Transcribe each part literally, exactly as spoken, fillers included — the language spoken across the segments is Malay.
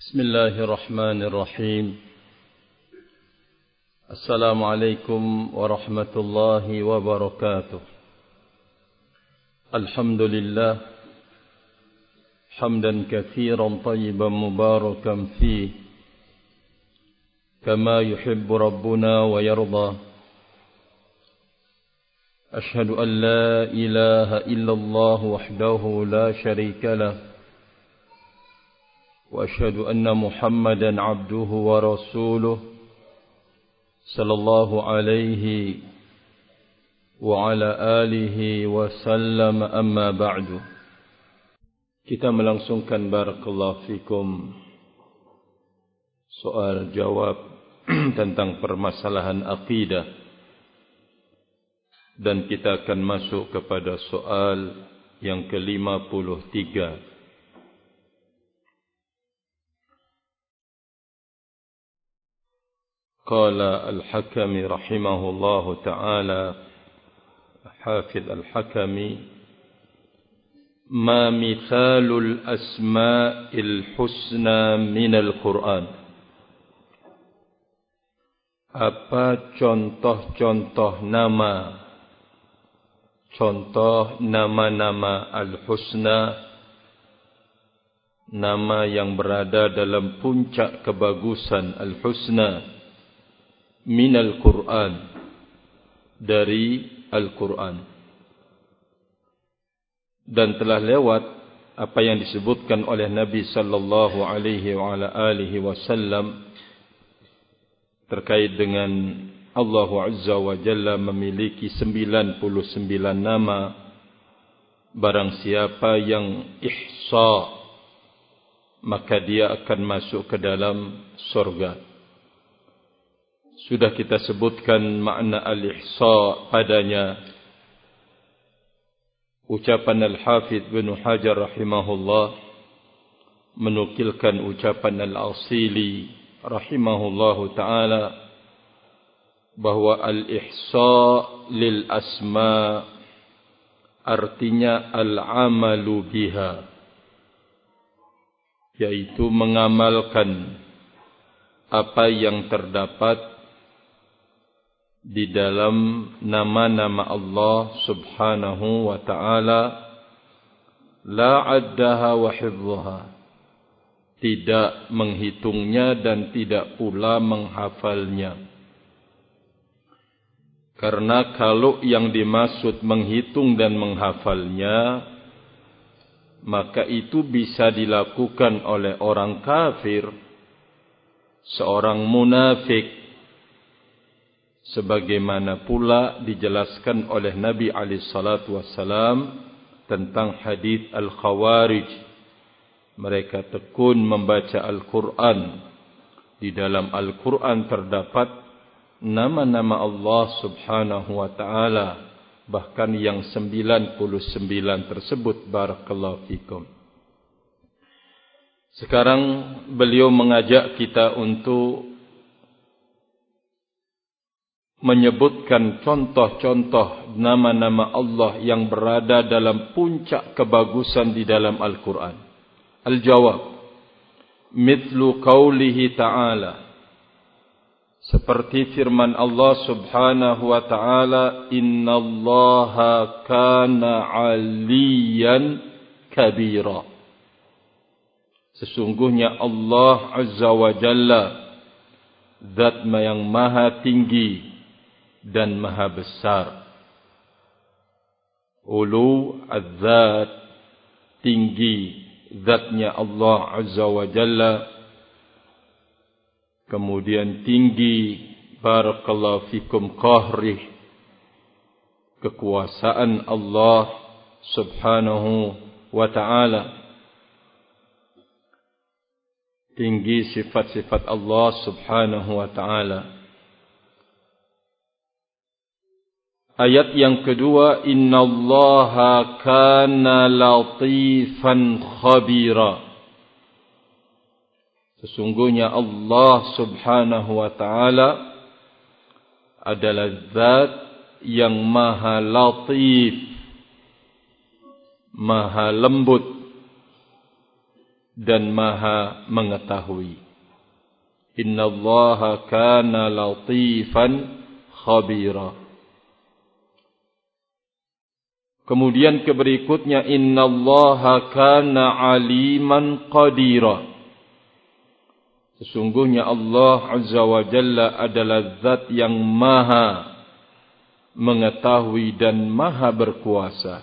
بسم الله الرحمن الرحيم. السلام عليكم ورحمة الله وبركاته. الحمد لله حمدا كثيرا طيبا مباركا فيه كما يحب ربنا ويرضى. أشهد أن لا إله إلا الله وحده لا شريك له، وأشهد أن محمدا عبده ورسوله صلى الله عليه وعلى آله وسلم. أما بعد. Kita melangsungkan barakallahu fikum soal jawab tentang permasalahan akidah, dan kita akan masuk kepada soal yang ke lima puluh tiga. Qala al-Hakami rahimahullahu ta'ala, Hafidh al-Hakami, ma mithalul asma'il husna minal Qur'an. Apa contoh-contoh nama, contoh nama-nama al-husna, nama yang berada dalam puncak kebagusan al-husna, minal Qur'an, dari Al-Quran. Dan telah lewat apa yang disebutkan oleh Nabi sallallahu alaihi wa ala alihi wasallam terkait dengan Allah Azza wa Jalla memiliki sembilan puluh sembilan nama. Barang siapa yang ihsa, maka dia akan masuk ke dalam surga. Sudah kita sebutkan makna al-ihsa padanya. Ucapan Al-Hafidh bin Hajar rahimahullah menukilkan ucapan Al-Asili rahimahullahu ta'ala bahwa al-ihsa lil asma artinya al-amalu biha, yaitu mengamalkan apa yang terdapat di dalam nama-nama Allah subhanahu wa ta'ala, la addaha wa hifdhaha, tidak menghitungnya dan tidak pula menghafalnya. Karena kalau yang dimaksud menghitung dan menghafalnya, maka itu bisa dilakukan oleh orang kafir, seorang munafik, sebagaimana pula dijelaskan oleh Nabi alaihi salatu wassalam tentang hadis al-Khawarij. Mereka tekun membaca Al-Quran. Di dalam Al-Quran terdapat nama-nama Allah subhanahu wa ta'ala, bahkan yang sembilan puluh sembilan tersebut. Barakallahu fikum. Sekarang beliau mengajak kita untuk menyebutkan contoh-contoh nama-nama Allah yang berada dalam puncak kebagusan di dalam Al-Quran. Al-Jawab, mithlu qawlihi ta'ala, seperti firman Allah subhanahu wa ta'ala, inna allaha kana aliyan kabira. Sesungguhnya Allah azza wa jalla zat yang maha tinggi dan maha besar. Ulu az-zat, tinggi zatnya Allah azza wa jalla. Kemudian tinggi, barakallahu fikum, qahrih, kekuasaan Allah subhanahu wa ta'ala. Tinggi sifat-sifat Allah subhanahu wa ta'ala. Ayat yang kedua, innallaha kana latifan khabira. Sesungguhnya Allah subhanahu wa ta'ala adalah zat yang maha latif, maha lembut, dan Maha mengetahui. Innallaha kana latifan khabira. Kemudian keberikutnya, innallaha kana aliman qadira. Sesungguhnya Allah Azza wa Jalla adalah zat yang maha mengetahui dan maha berkuasa.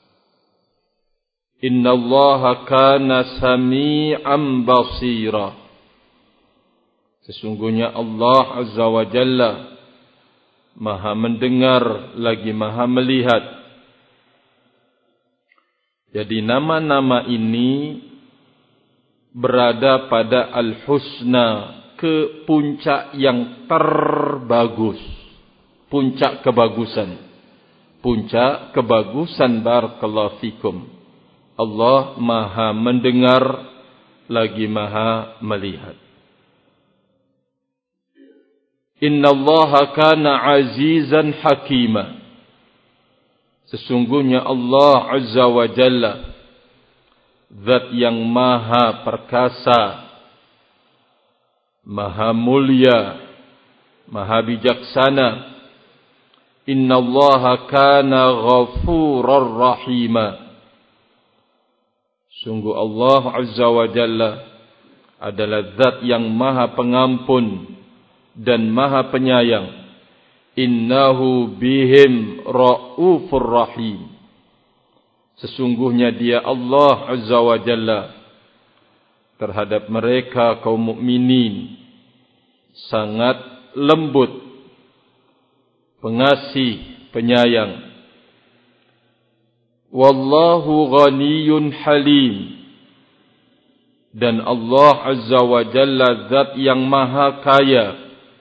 Innallaha kana sami'an basira. Sesungguhnya Allah Azza wa Jalla maha mendengar lagi maha melihat. Jadi nama-nama ini berada pada Al-Husna, ke puncak yang terbagus, puncak kebagusan. Puncak kebagusan, barakallahu fikum. Allah maha mendengar lagi maha melihat. Innallaha kana azizan hakima. Sesungguhnya Allah Azza wa Jalla zat yang maha perkasa, maha mulia, maha bijaksana. Innallaha kana ghafurar rahima. Sungguh Allah Azza wa Jalla adalah zat yang maha pengampun dan maha penyayang. Innahu bihim ra'ufur rahim. Sesungguhnya dia Allah Azza wa Jalla terhadap mereka kaum mukminin sangat lembut, pengasih, penyayang. Wallahu ghaniyun halim. Dan Allah Azza wa Jalla zat yang maha kaya,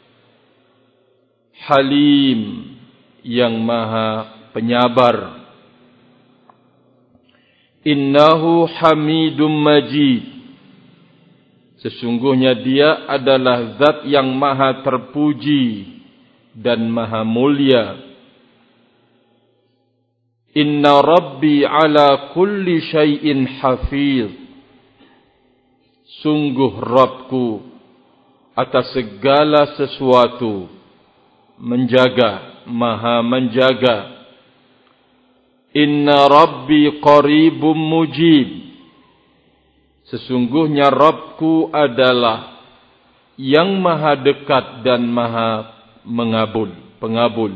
Halim, yang maha penyabar. Innahu hamidum majid. Sesungguhnya dia adalah zat yang maha terpuji dan maha mulia. Inna Rabbi ala kulli syai'in hafiz. Sungguh Rabbku atas segala sesuatu menjaga, maha menjaga. Inna Rabbi qaribum mujib. Sesungguhnya Rabbku adalah yang maha dekat dan maha mengabul, pengabul.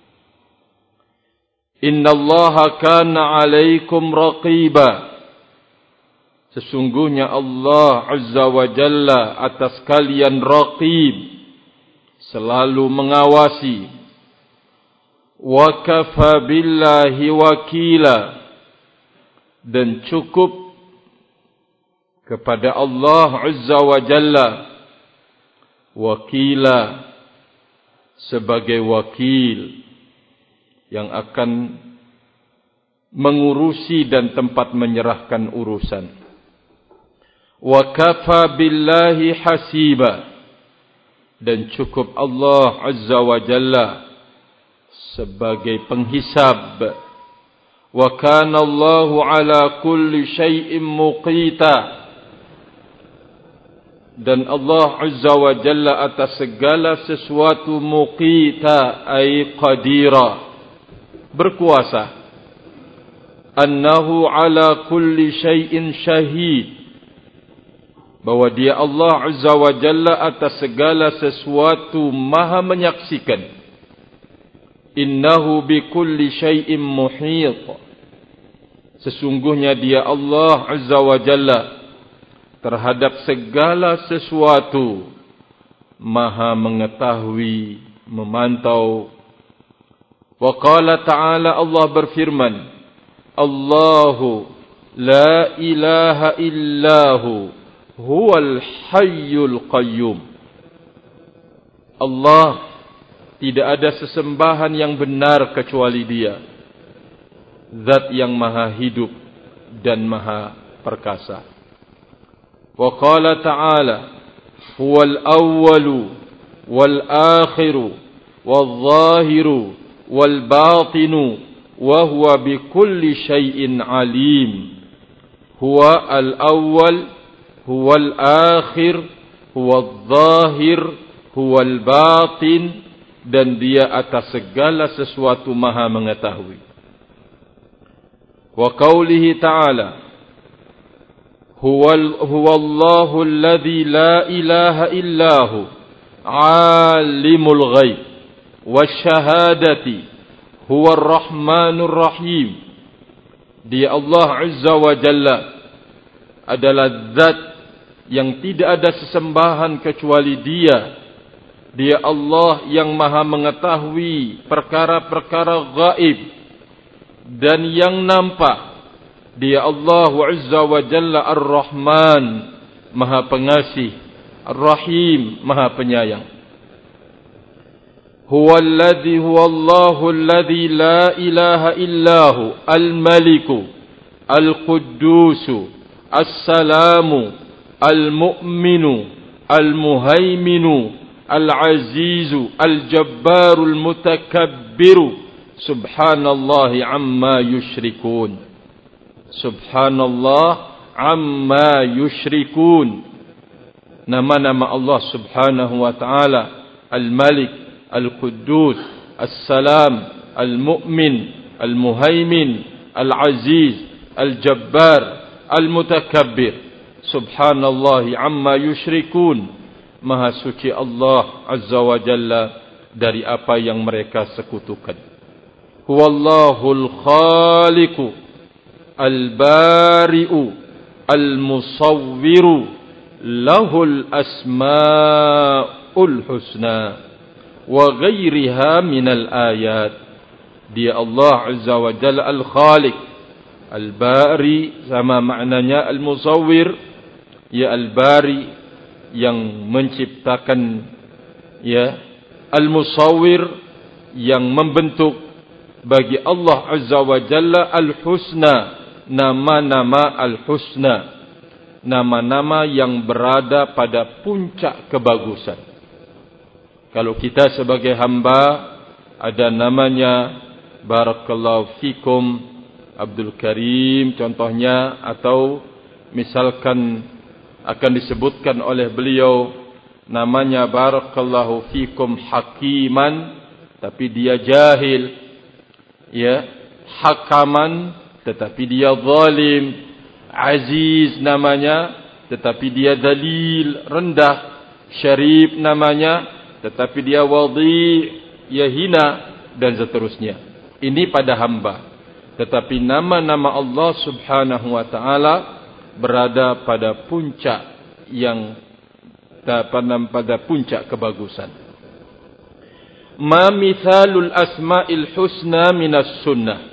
Inna Allaha kana alaikum raqiba. Sesungguhnya Allah Azza wa Jalla atas kalian raqib, selalu mengawasi. Wa kafa billahi wakila. Dan cukup kepada Allah Azza wa Jalla wakila, sebagai wakil yang akan mengurusi dan tempat menyerahkan urusan. Wa kafa billahi hasiba. Dan cukup Allah Azza wa Jalla sebagai penghisab. Wa kana Allahu ala kulli syai'in muqita. Dan Allah Azza wa Jalla atas segala sesuatu muqita, ay qadira, berkuasa. Annahu ala kulli syai'in syahid. Bahwa dia Allah Azza wa Jalla atas segala sesuatu maha menyaksikan. Innahu bikulli syai'in muhit. Sesungguhnya dia Allah Azza wa Jalla terhadap segala sesuatu maha mengetahui, memantau. Wa qala ta'ala, Allah berfirman, Allahu la ilaha illahu huwal hayyul qayyum. Allah, tidak ada sesembahan yang benar kecuali dia, zat yang maha hidup dan maha perkasa. Wa qala ta'ala, huwal awwalu wal akhiru wal zahiru wal batinu wa huwa bikulli syai'in alim. Huwa al awwal, huwal akhir, huwal zahir, huwal batin, dan dia atas segala sesuatu maha mengetahui. Wa qawlihi ta'ala, huwal huwallahu alladhi la ilaha illahu alimul ghaib wasyahadati huwar rahmanur rahim. Dia Allah Azza wa Jalla adalah zat yang tidak ada sesembahan kecuali dia. Dia Allah yang maha mengetahui perkara-perkara gaib dan yang nampak. Dia Allah Azza wa Jalla Ar-Rahman, maha pengasih, Ar-Rahim, maha penyayang. Huwa alladhi huwa Allahu alladhi la ilaha illahu al-maliku al-quddusu as-salamu al-mu'minu al-muhaiminu al-azizu al-jabbaru al-mutakabbiru subhanallahi amma yushrikun. Subhanallah amma yushrikun. Nama-nama Allah subhanahu wa ta'ala, Al-Malik, Al-Quddus, As-Salam, Al-Mu'min, Al-Muhaimin, Al-Aziz, Al-Jabbar, Al-Mutakabbir. Subhanallah amma yushrikun. Maha suci Allah Azza wa Jalla dari apa yang mereka sekutukan. Huwallahul khaliqu al-bari'u al-musawwiru lahul asma'ul husna wa ghairiha minal ayat. Dia Allah Azza wa Jalla al-khaliq, al-bari sama maknanya al-musawwir, ya al-bari yang menciptakan, ya al-musawwir yang membentuk. Bagi Allah Azza wa Jalla al-husna, nama-nama al-husna, nama-nama yang berada pada puncak kebagusan. Kalau kita sebagai hamba ada namanya Barakallahu fikum Abdul Karim contohnya, atau misalkan akan disebutkan oleh beliau namanya Barakallahu fikum Hakiman, tapi dia jahil, ya, Hakaman tetapi dia zalim, Aziz namanya tetapi dia dalil, rendah, Syarif namanya tetapi dia wadhi, ya hina, dan seterusnya. Ini pada hamba. Tetapi nama-nama Allah subhanahu wa ta'ala berada pada puncak yang pada puncak kebagusan. Ma mithalul asma'il husna minas sunnah.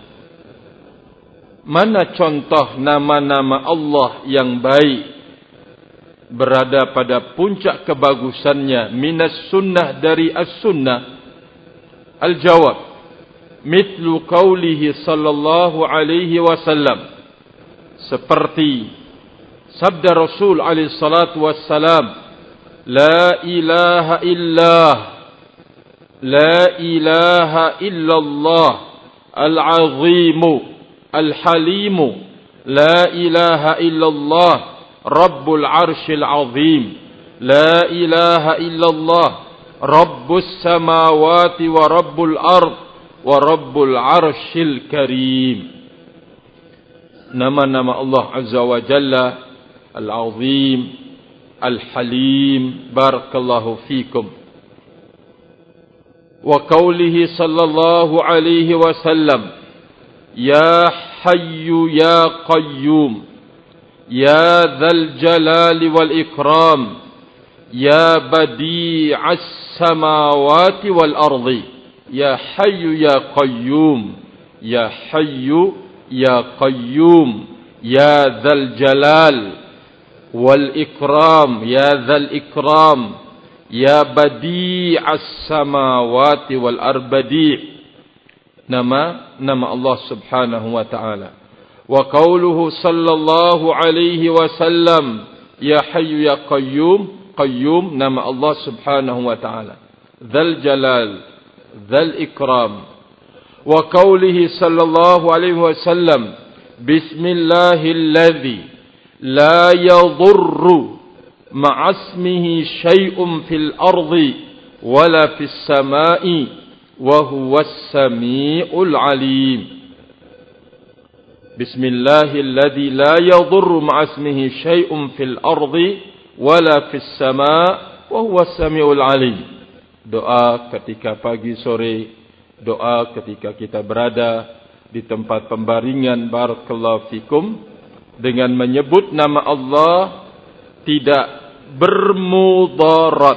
Mana contoh nama-nama Allah yang baik berada pada puncak kebagusannya minas sunnah, dari as-sunnah? Al-jawab, mithlu qawlihi sallallahu alaihi wasallam, seperti sabda Rasul alaihi salatu wassalam, la ilaha illallah, la ilaha illallah al-azimu al-halimu, la ilaha illallah rabbul arshil azim, la ilaha illallah rabbus samawati wa rabbul ard wa rabbul arshil karim. Nama-nama Allah Azza wa Jalla Al-Azim, Al-Halim. Barakallahu fikum. Wa qawlihi sallallahu alaihi wasallam, ya hayyu ya qayyum, ya dhal jalali wal ikram, ya badi'as samawati wal ardi. Ya hayyu ya qayyum, ya hayyu ya qayyum, ya dhal jalal wal ikram, ya dhal ikram, ya badi'as samawati wal arbadi'. Nama nama Allah subhanahu wa ta'ala. Wa qawluhu sallallahu alaihi wasallam, ya hayyu ya qayyum, qayyum nama Allah subhanahu wa ta'ala, dhal jalal dhal ikram. Wa qawlihi sallallahu alaihi wasallam, bismillahilladzi la yadurru ma'asmihi syai'un fil ardi wala fis sama'i wa huwas sami'ul alim. Bismillahilladzi la yadurru ma'asmihi syai'un fil ardi wala fis sama' wa huwas sami'ul alim. Doa ketika pagi sore, doa ketika kita berada di tempat pembaringan, barakallahu fikum, dengan menyebut nama Allah tidak bermudarat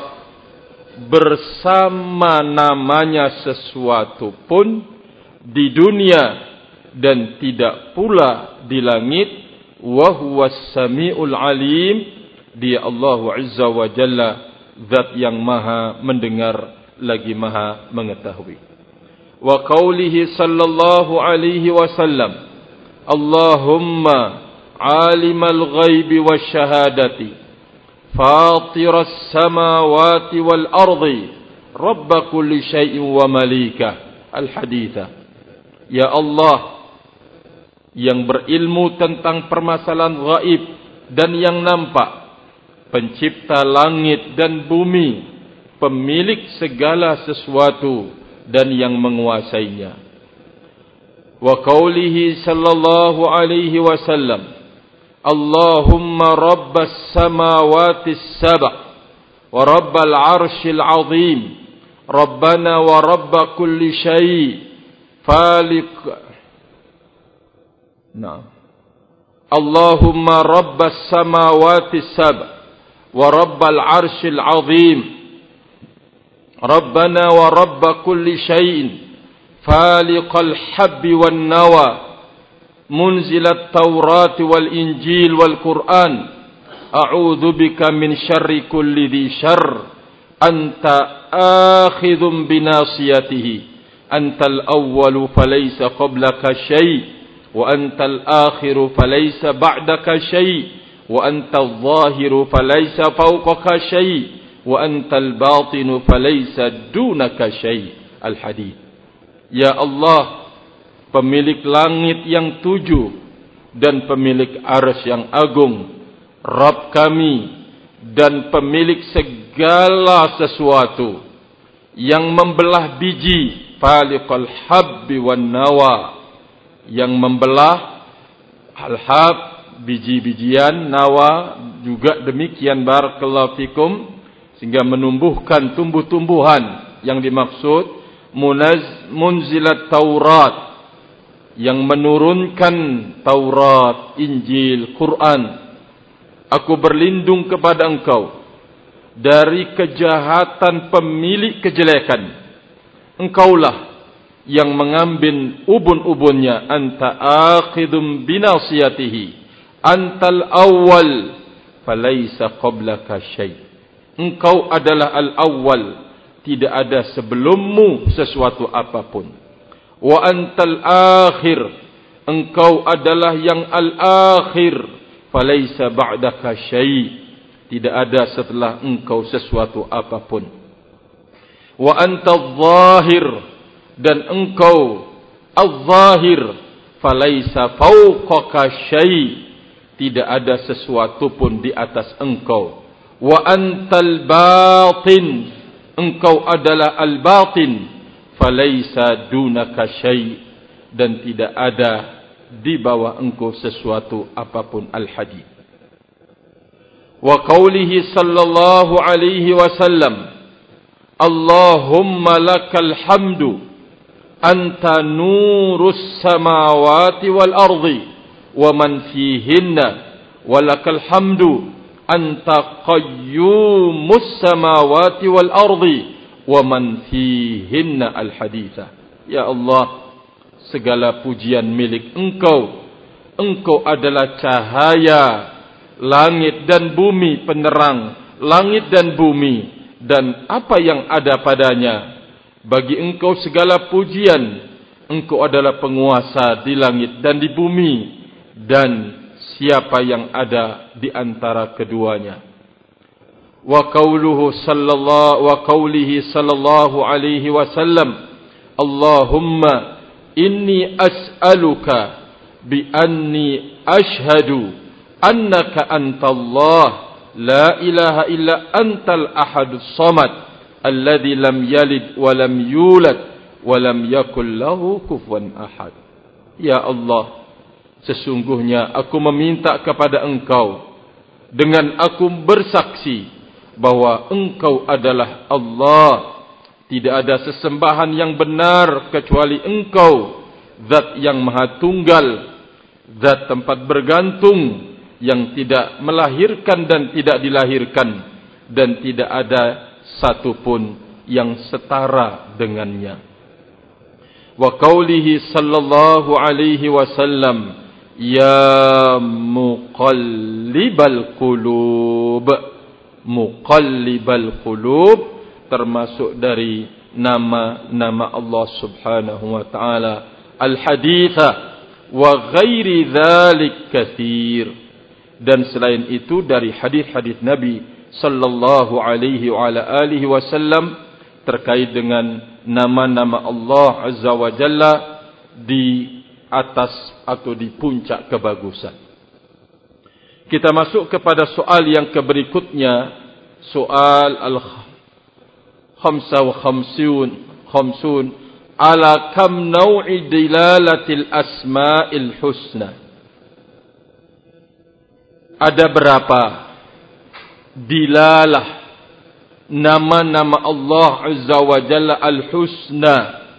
bersama namanya sesuatu pun di dunia dan tidak pula di langit. Wa huwas sami'ul alim, dia Allah Azza wa Jalla, zat yang maha mendengar lagi maha mengetahui. Wa qawlihi sallallahu alaihi wasallam, Allahumma alimal ghaibi wasyahadati fatiras samawati wal ardi rabba kulli syai'in wa malika. Al-haditha. Ya Allah yang berilmu tentang permasalahan gaib dan yang nampak, pencipta langit dan bumi, pemilik segala sesuatu dan yang menguasainya. Wa qawlihi sallallahu alaihi wasallam, Allahumma rabbas samawati sab'a wa rabbal arshil azim rabbana wa rabba kulli syai' faliq. Nah, Allahumma rabbas samawati sab'a wa rabbal arshil azim rabbana wa rabba kulli syai'in faliqal habbi wan nawa munzilat Taurat wal Injil wal Quran a'udzu bika min syarri kulli dhi syarr anta akhidhum binasiyatihi antal awwalu falaysa qablaka syai' wa antal akhiru falaysa ba'daka syai' wa antal zahiru falaysa fawqaka syai' wa antal batinu falaysa dunaka syai'. Al-hadits. Ya Allah, pemilik langit yang tujuh dan pemilik arsy yang agung, Rabb kami dan pemilik segala sesuatu yang membelah biji, faliqal habbi wan nawa, yang membelah al-hab, biji-bijian, nawa juga demikian, barakallahu fikum, sehingga menumbuhkan tumbuh-tumbuhan. Yang dimaksud munaz munzilat Taurat, yang menurunkan Taurat, Injil, Quran. Aku berlindung kepada Engkau dari kejahatan pemilik kejelekan. Engkaulah yang mengambil ubun-ubunnya. Anta akhidum binasiyatihi antal awwal falaysa qablaka syai'. Engkau adalah al-awwal, tidak ada sebelummu sesuatu apapun. Wa antal akhir, engkau adalah yang al-akhir, falaysa ba'daka syai', tidak ada setelah engkau sesuatu apapun. Wa antal zahir, dan engkau al-zahir, falaysa fawqaka syai', tidak ada sesuatu pun di atas engkau. Wa antal batin, engkau adalah al-batin, falaysa dunaka syai', dan tidak ada di bawah engkau sesuatu apapun. Al-hadits. Wa qawlihi sallallahu alaihi wasallam, Allahumma lakal hamdu anta nurus samawati wal ardi wa man fihinna wa lakal hamdu anta qayyumus samawati wal ardi wa man fihinna. Al-haditha. Ya Allah, segala pujian milik engkau. Engkau adalah cahaya langit dan bumi, penerang langit dan bumi dan apa yang ada padanya. Bagi engkau segala pujian. Engkau adalah penguasa di langit dan di bumi dan siapa yang ada di antara keduanya. Wa qawluhu sallallahu wa qawlihi sallallahu alaihi wasallam, Allahumma inni as'aluka bi anni ashhadu annaka antallah la ilaha illa antal ahadus samad alladzi lam yalid wa lam yulad wa lam yakul lahu kufuwan ahad. Ya Allah, sesungguhnya aku meminta kepada Engkau dengan aku bersaksi bahwa Engkau adalah Allah. Tidak ada sesembahan yang benar kecuali Engkau, Zat yang Maha Tunggal, Zat tempat bergantung, yang tidak melahirkan dan tidak dilahirkan, dan tidak ada satupun yang setara dengannya. Wa qaulihi sallallahu alaihi wasallam, ya muqallibal qulub. Muqallibal qulub termasuk dari nama-nama Allah Subhanahu wa taala. Al-haditha wa ghairi dzalik katsir. Dan selain itu dari hadis-hadis Nabi sallallahu alaihi wa ala alihi wasallam terkait dengan nama-nama Allah Azza wa Jalla di atas atau di puncak kebagusan. Kita masuk kepada soal yang keberikutnya, soal al-khamsa wa khamsun khamsun ala kam naw'i dilalatil asma'il husna. Ada berapa dilalah nama-nama Allah Azza wa Jalla al-husna,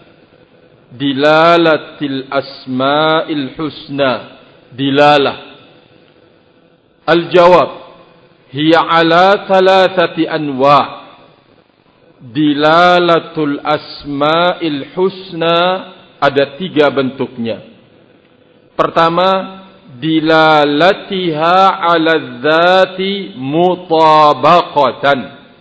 dilalatil asma'il husna, dilalah. Al-jawab, hiya ala thalathati anwa'. Dilalatul asma'il husna ada tiga bentuknya. Pertama, dilalatiha ala dzati mutabaqatan.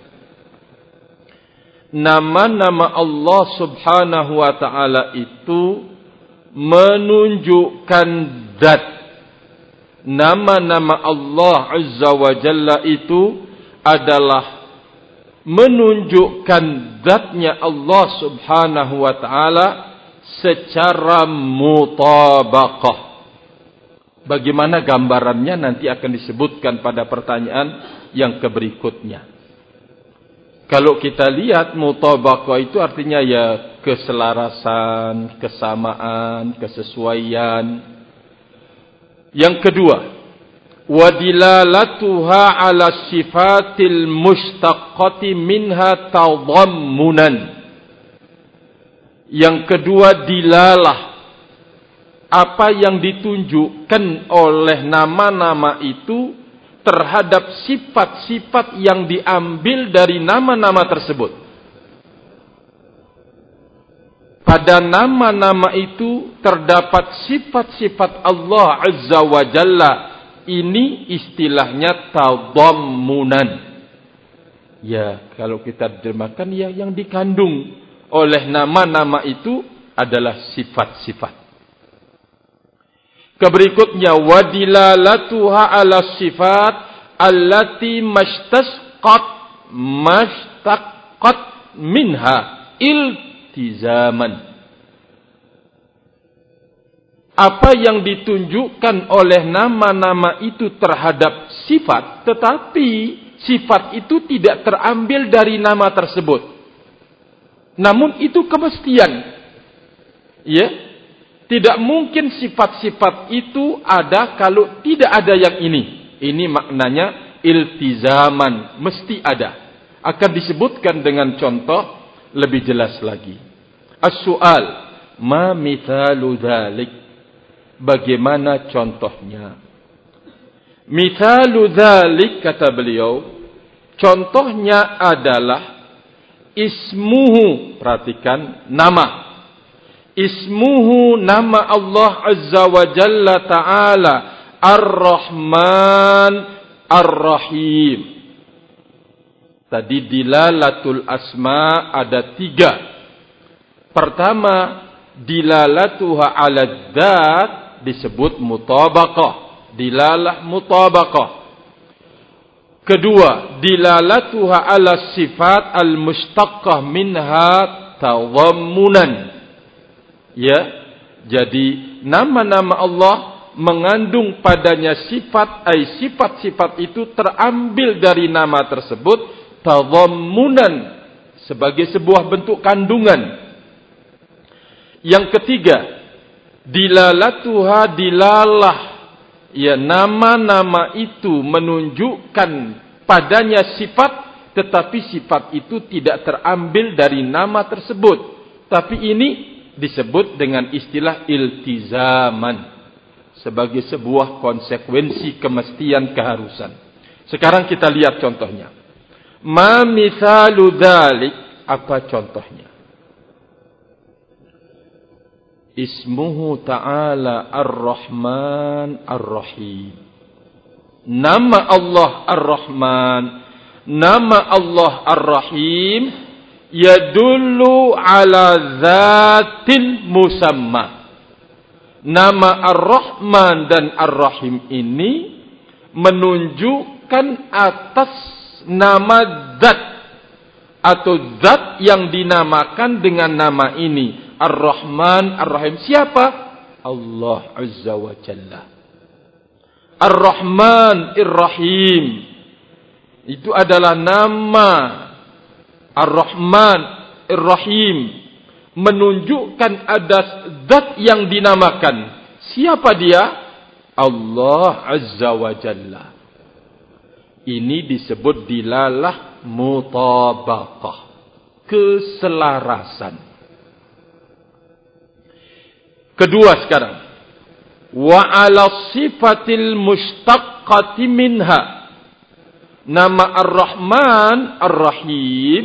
Nama-nama Allah Subhanahu wa taala itu menunjukkan zat. Nama-nama Allah Azza wa Jalla itu adalah menunjukkan zatnya Allah Subhanahu wa taala secara mutabaqah. Bagaimana gambarannya nanti akan disebutkan pada pertanyaan yang berikutnya. Kalau kita lihat mutabaqah itu artinya ya keselarasan, kesamaan, kesesuaian. Yang kedua, wa dilalatuha ala sifatil mushtaqqati minha tadammunan. Yang kedua, dilalah apa yang ditunjukkan oleh nama-nama itu terhadap sifat-sifat yang diambil dari nama-nama tersebut. Pada nama-nama itu terdapat sifat-sifat Allah Azza wa Jalla. Ini istilahnya tadammunan. Ya, kalau kita terjemahkan ya yang dikandung oleh nama-nama itu adalah sifat-sifat. Keberikutnya, wadilalatuha ala sifat allati mashtaqat mashtaqat minha iltizaman. Apa yang ditunjukkan oleh nama-nama itu terhadap sifat, tetapi sifat itu tidak terambil dari nama tersebut. Namun itu kemestian. Ya. Tidak mungkin sifat-sifat itu ada kalau tidak ada yang ini. Ini maknanya iltizaman, mesti ada. Akan disebutkan dengan contoh lebih jelas lagi. As-su'al, ma mithalu dzalik? Bagaimana contohnya? Mithalu dzalik, kata beliau, contohnya adalah ismuhu, perhatikan nama. Ismuhu, nama Allah Azza wa Jalla Ta'ala, Ar-Rahman Ar-Rahim. Tadi dilalatul asma ada tiga. Pertama, dilalatuha ala dzat disebut mutabaqah. Dilalah mutabaqah. Kedua, dilalatuha ala sifat al-mushtaqqah minha tadammunan. Ya, jadi nama-nama Allah mengandung padanya sifat, ay sifat-sifat itu terambil dari nama tersebut, tadhammunan, sebagai sebuah bentuk kandungan. Yang ketiga, dilalatuha dilalah, ya nama-nama itu menunjukkan padanya sifat, tetapi sifat itu tidak terambil dari nama tersebut. Tapi ini disebut dengan istilah iltizaman, sebagai sebuah konsekuensi kemestian keharusan. Sekarang kita lihat contohnya. Ma mithalu dzalik, apa contohnya? Ismuhu ta'ala Ar-Rahman Ar-Rahim. Nama Allah Ar-Rahman, nama Allah Ar-Rahim yadullu ala dzatil musamma. Nama Ar-Rahman dan Ar-Rahim ini menunjukkan atas nama zat atau zat yang dinamakan dengan nama ini. Ar-Rahman, Ar-Rahim. Siapa? Allah Azza wa Jalla. Ar-Rahman, Ar-Rahim. Itu adalah nama Ar-Rahman, Ar-Rahim, menunjukkan ada zat yang dinamakan. Siapa dia? Allah Azza wa Jalla. Ini disebut dilalah mutabaqah, keselarasan. Kedua sekarang, wa ala sifatil mustaqqati minha. Nama Ar-Rahman Ar-Rahim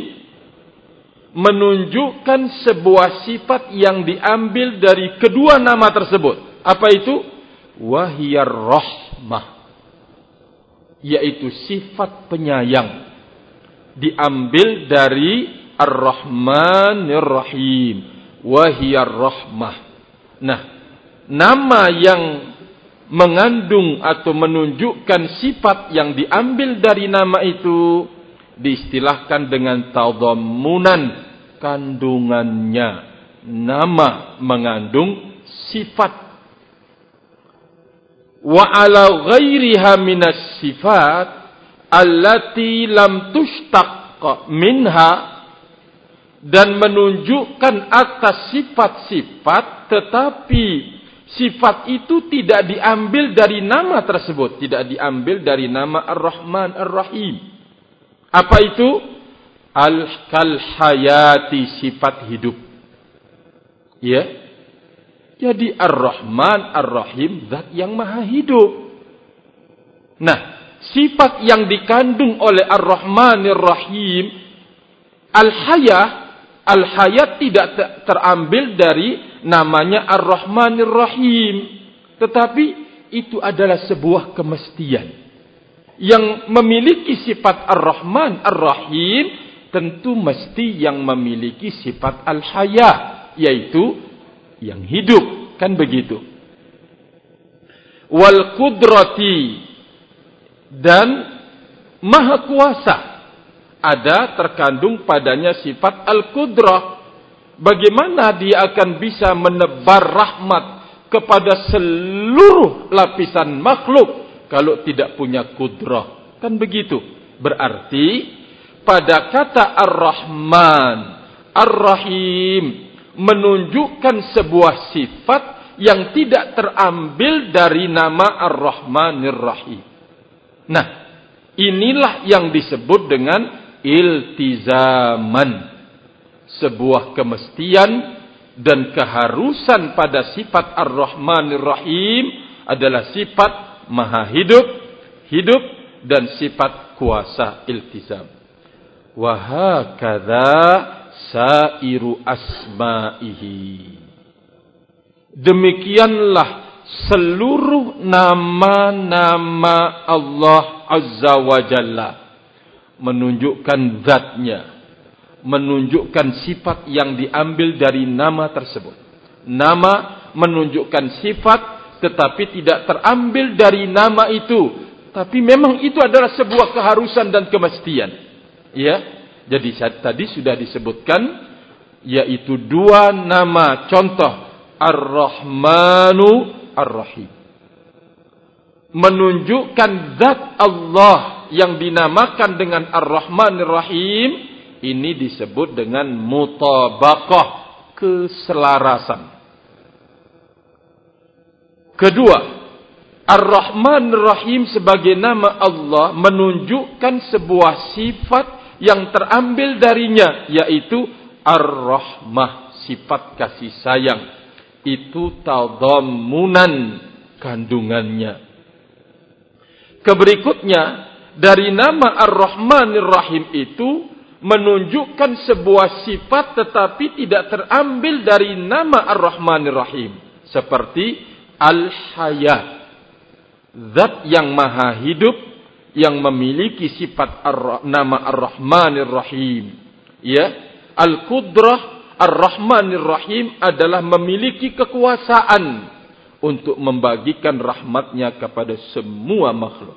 menunjukkan sebuah sifat yang diambil dari kedua nama tersebut. Apa itu? Wahiyar rahmah, yaitu sifat penyayang, diambil dari Ar-Rahmanir Rahim, wahiyar rahmah. Nah, nama yang mengandung atau menunjukkan sifat yang diambil dari nama itu diistilahkan dengan tadhammunan, kandungannya. Nama mengandung sifat. Wa ala ghairiha minas sifat allati lam tushtaq minha, dan menunjukkan atas sifat-sifat tetapi sifat itu tidak diambil dari nama tersebut, tidak diambil dari nama Ar-Rahman Ar-Rahim. Apa itu? Al-kal hayati, sifat hidup. Ya. Jadi Ar-Rahman Ar-Rahim zat yang maha hidup. Nah, sifat yang dikandung oleh Ar-Rahman Ar-Rahim, Al-Hayah, Al-Hayat tidak terambil dari namanya Ar-Rahmanir Rahim, tetapi itu adalah sebuah kemestian. Yang memiliki sifat Ar-Rahman Ar-Rahim tentu mesti yang memiliki sifat Al-Hayah, yaitu yang hidup, kan begitu. Wal Qudrati, dan Maha Kuasa, ada terkandung padanya sifat Al-Qudrah. Bagaimana dia akan bisa menebar rahmat kepada seluruh lapisan makhluk kalau tidak punya kudrah? Kan begitu. Berarti pada kata Ar-Rahman Ar-Rahim menunjukkan sebuah sifat yang tidak terambil dari nama Ar-Rahmanir Rahim. Nah, inilah yang disebut dengan iltizaman, sebuah kemestian dan keharusan pada sifat Ar-Rahmanir Rahim adalah sifat maha hidup, hidup dan sifat kuasa, iltizam. Wa hakadha sairu asma'ihi. Demikianlah seluruh nama-nama Allah Azza wa Jalla, menunjukkan zatnya, menunjukkan sifat yang diambil dari nama tersebut. Nama menunjukkan sifat tetapi tidak terambil dari nama itu, tapi memang itu adalah sebuah keharusan dan kemestian. Ya, jadi tadi sudah disebutkan, yaitu dua nama contoh, Ar-Rahmanu Ar-Rahim. menunjukkan zat Allah yang dinamakan dengan Ar-Rahmanir Rahim, ini disebut dengan mutabaqah, keselarasan. Kedua, Ar-Rahmanir Rahim sebagai nama Allah menunjukkan sebuah sifat yang terambil darinya, yaitu Ar-Rahmah, sifat kasih sayang. Itu tadammunan, kandungannya. Keberikutnya, dari nama Ar-Rahmanir Rahim itu menunjukkan sebuah sifat tetapi tidak terambil dari nama Ar-Rahmanir Rahim. Seperti Al-Hayat, zat yang maha hidup, yang memiliki sifat ar- nama Ar-Rahmanir Rahim. Ya, Al-Qudrah, Ar-Rahmanir Rahim adalah memiliki kekuasaan untuk membagikan rahmatnya kepada semua makhluk.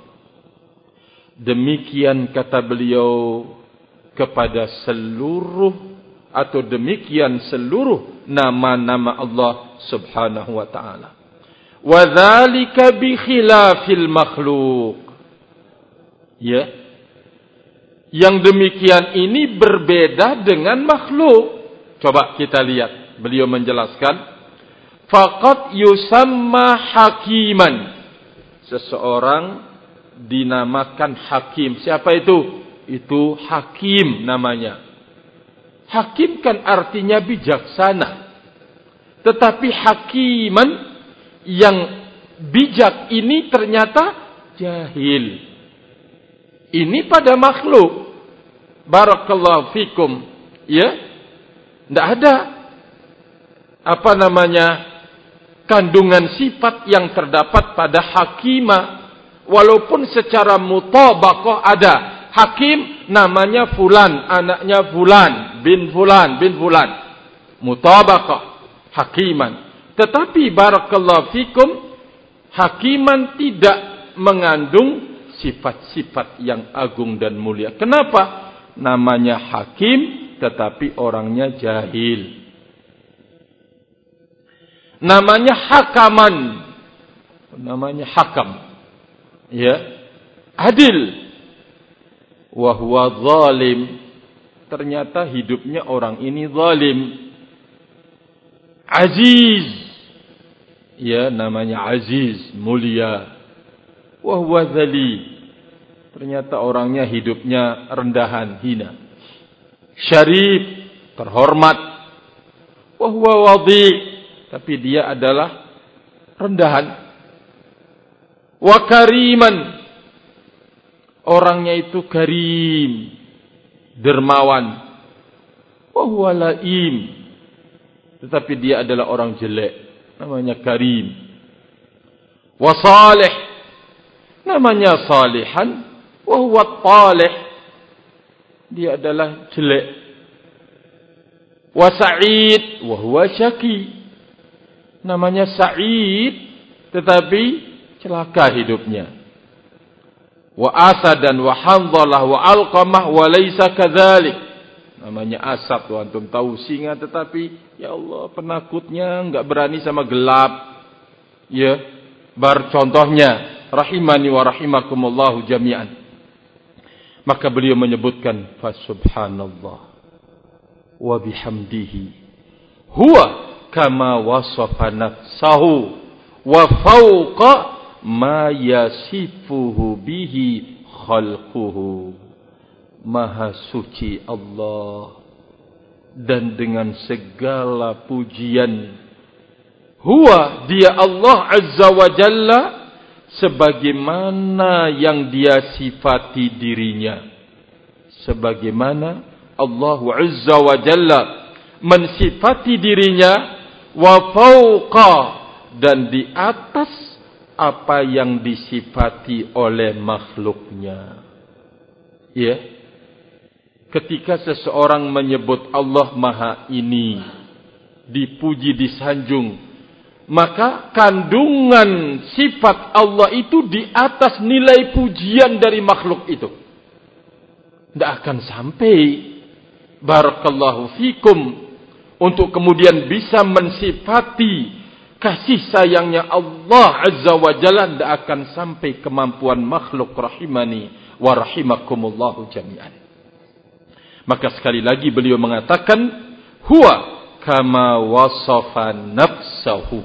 Demikian kata beliau kepada seluruh atau demikian seluruh nama-nama Allah Subhanahu wa taala. Wa dzalika bi khilafil makhluk. Ya. Yang demikian ini berbeda dengan makhluk. Coba kita lihat, beliau menjelaskan, faqad yusamma hakiman. Seseorang dinamakan hakim. Siapa itu? Itu hakim namanya. Hakim kan artinya bijaksana. Tetapi hakiman yang bijak ini ternyata jahil. Ini pada makhluk. Barakallahu fikum. Ya. Tidak ada apa namanya kandungan sifat yang terdapat pada hakimah, walaupun secara mutabaqah ada. Hakim namanya fulan, anaknya fulan, bin fulan, bin fulan. Mutabaqah, hakiman. Tetapi barakallahu fikum, hakiman tidak mengandung sifat-sifat yang agung dan mulia. Kenapa? Namanya hakim tetapi orangnya jahil. Namanya hakaman. Namanya hakam. Ya. Adil. Wa huwa zalim. Ternyata hidupnya orang ini zalim. Aziz. Ya, namanya aziz, mulia. Wa huwa zalil. Ternyata orangnya hidupnya rendahan, hina. Syarif, terhormat. Wa huwa wadhi', tapi dia adalah rendahan. Wa kariman, orangnya itu karim, dermawan. Wa huwa la'im, tetapi dia adalah orang jelek, namanya karim. Wa salih, namanya salihan. Wa huwa talih, dia adalah jelek. Wa sa'id, wa huwa syaqi, namanya Sa'id tetapi celaka hidupnya. Wa Asadan wa Hanzalah wa Alqamah wa laysa kadzalik, namanya Asad. Tuh antum tahu singa tetapi ya Allah penakutnya, enggak berani sama gelap. Ya, bar contohnya rahimani wa rahimakumullahu jami'an. Maka beliau menyebutkan fa subhanallah wa bihamdihi huwa kama wasafa nafsahu wa fawqa ma yasifuhu bihi khalquhu. Maha suci Allah, dan dengan segala pujian, huwa, dia Allah Azza wa Jalla, sebagaimana yang dia sifati dirinya. Sebagaimana Allah Azza wa Jalla mensifati dirinya, wa fauqa, dan di atas apa yang disifati oleh makhluknya. Ya. Ketika seseorang menyebut Allah Maha ini, dipuji, disanjung, maka kandungan sifat Allah itu di atas nilai pujian dari makhluk itu. Tidak akan sampai, barakallahu fikum, untuk kemudian bisa mensifati kasih sayangnya Allah Azza wa Jalla tidak akan sampai kemampuan makhluk rahimani wa rahimakumullahu jami'an. Maka sekali lagi beliau mengatakan, huwa kama wasafa nafsahu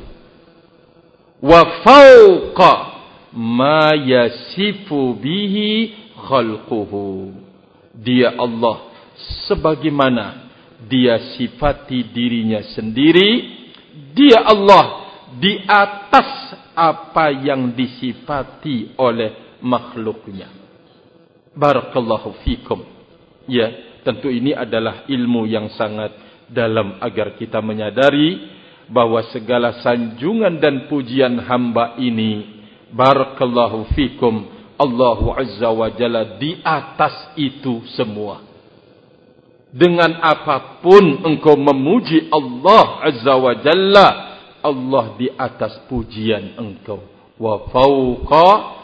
wa fawqa ma yasifu bihi khalquhu. Dia Allah sebagaimana dia sifati dirinya sendiri. Dia Allah di atas apa yang disifati oleh makhluknya. Barakallahu fikum. Ya, tentu ini adalah ilmu yang sangat dalam agar kita menyadari bahwa segala sanjungan dan pujian hamba ini, barakallahu fikum, Allah Azza wa Jalla di atas itu semua. Dengan apapun engkau memuji Allah Azza wa Jalla, Allah di atas pujian engkau. Wa fawqa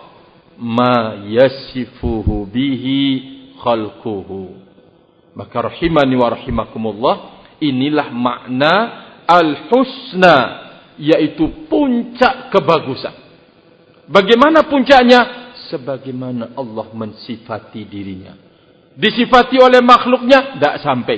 ma yasifuhu bihi khalquhu. Maka rahimani wa rahimakumullah, inilah makna al-husna, yaitu puncak kebagusan. Bagaimana puncaknya? Sebagaimana Allah mensifati dirinya. Disifati oleh makhluknya, tidak sampai.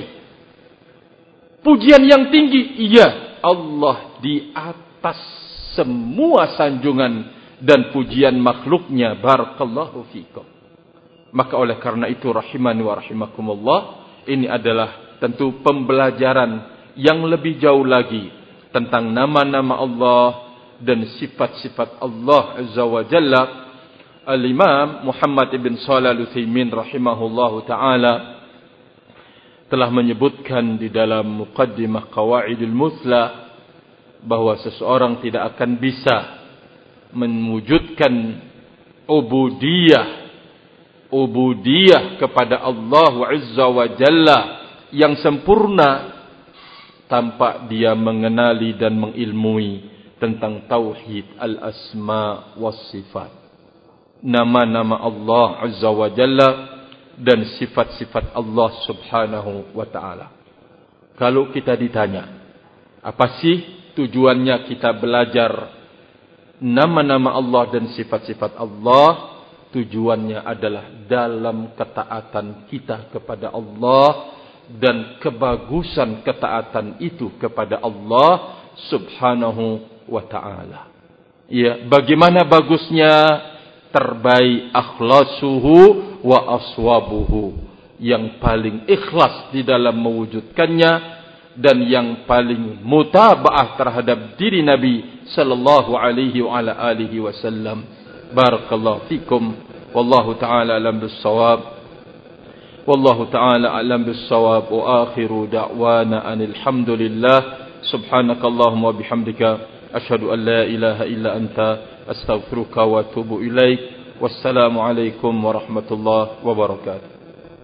Pujian yang tinggi, iya, Allah di atas semua sanjungan dan pujian makhluknya. Barakallahu fikum. Maka oleh karena itu, rahimani wa rahimakumullah, ini adalah tentu pembelajaran yang lebih jauh lagi tentang nama-nama Allah dan sifat-sifat Allah Azza wa Jalla. Al-Imam Muhammad ibn Shalih Al-Utsaimin rahimahullahu ta'ala telah menyebutkan di dalam Muqaddimah Qawaidul Muthla bahwa seseorang tidak akan bisa mewujudkan ubudiyah ubudiyah kepada Allah Azza wa Jalla yang sempurna tanpa dia mengenali dan mengilmui tentang tauhid al-asma was sifat. Nama-nama Allah Azza wa Jalla dan sifat-sifat Allah Subhanahu wa ta'ala. Kalau kita ditanya, apa sih tujuannya kita belajar nama-nama Allah dan sifat-sifat Allah? Tujuannya adalah dalam ketaatan kita kepada Allah dan kebagusan ketaatan itu kepada Allah Subhanahu wa ta'ala. Ya, bagaimana bagusnya? Terbaik akhlasuhu wa aswabuhu, yang paling ikhlas di dalam mewujudkannya dan yang paling mutaba'ah terhadap diri Nabi sallallahu alaihi wa ala alihi wasallam. Barakallahu fikum. Wallahu ta'ala alam bis-shawab. Wallahu ta'ala alam bis-shawab. Wa akhiru da'wana anil hamdulillah. Subhanakallahumma wa bihamdika asyhadu an la ilaha illa anta astaghfiruka wa atubu ilaik. Wassalamu alaikum warahmatullahi wabarakatuh.